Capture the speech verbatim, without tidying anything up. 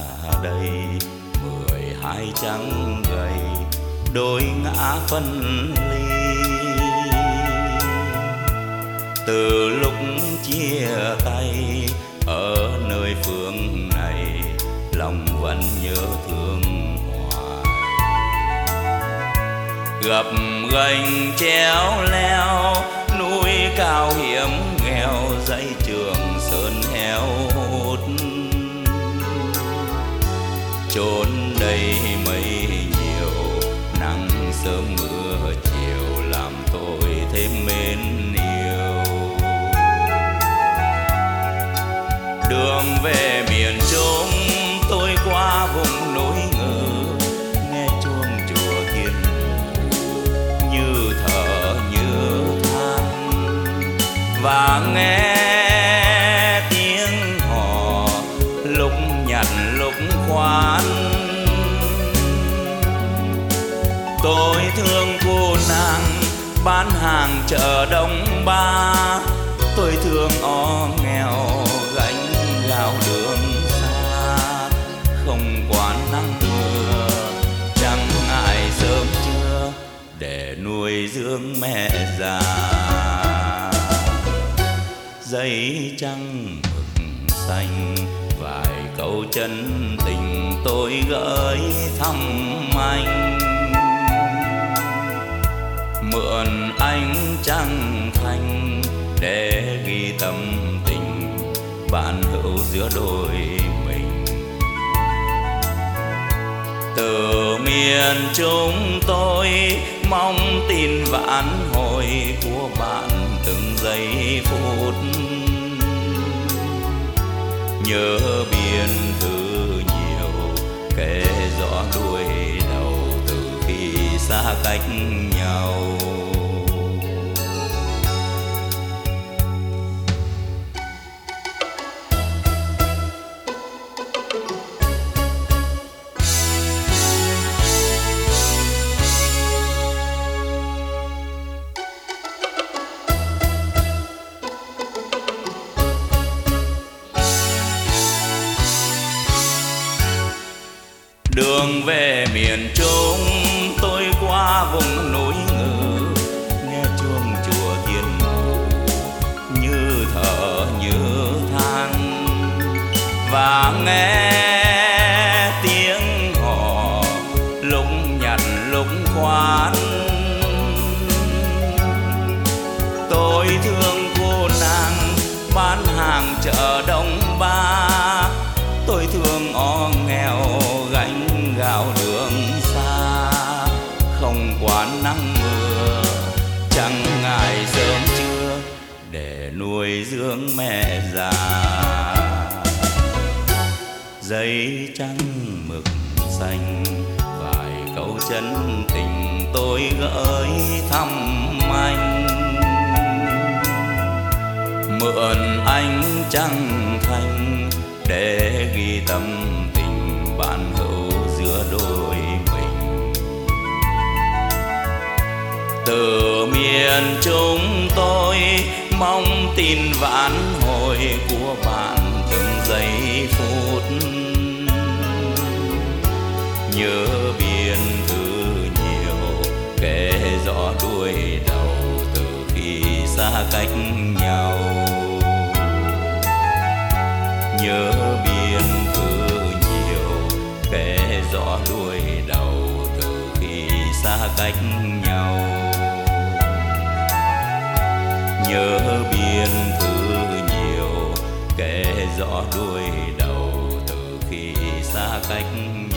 đây, mười hai trắng gầy đôi ngã phân ly. Từ lúc chia tay ở nơi phương này, lòng vẫn nhớ thương hoài. Gập ghềnh chéo leo, núi cao hiểm nghèo, dãy Trường Sơn heo hút. Chốn đây mây nhiều, nắng sớm mưa chiều, làm tôi thêm mến yêu. Đường về miền Trung tôi qua vùng núi ngự, nghe chuông chùa Thiên Mụ như thở như than, và nghe tiếng hò lúc nhặt lúc khoan. Tôi thương cô nàng bán hàng chợ Đông Ba, tôi thương ó nghèo gánh gạo đường xa. Không quản nắng mưa, chẳng ngại sớm trưa, để nuôi dưỡng mẹ già. Giấy trắng mực xanh, vài câu chân tình tôi gửi thăm anh. Mượn ánh trăng thanh để ghi tâm tình bạn hữu giữa đôi mình. Từ miền Trung tôi mong tin vãn hồi của bạn từng giây phút. Nhớ biên thư nhiều, kể rõ đuôi đầu từ khi xa cách nhau. Đường về miền Trung tôi qua vùng núi ngự, nghe chuông chùa Thiên Mụ như thở như than, và nghe tiếng hò lúc nhặt lúc khoan. Tôi thương cô nàng bán hàng chợ Đông Ba, tôi thương ó nghèo gánh gạo đường xa. Không quản nắng mưa, chẳng ngại sớm trưa, để nuôi dưỡng mẹ già. Giấy trắng mực xanh, vài câu chân tình tôi gửi thăm anh. Mượn ánh trăng thanh để ghi tâm tình bạn hữu giữa đôi mình. Từ miền Trung tôi mong tin vãn hồi của bạn từng giây phút. Nhớ biên thư nhiều, kể rõ đuôi đầu từ khi xa cách nhau. Nhớ biên thư nhiều, kể rõ đuôi đầu từ khi xa cách nhau. Nhớ biên thư nhiều, kể rõ đuôi đầu từ khi xa cách nhau.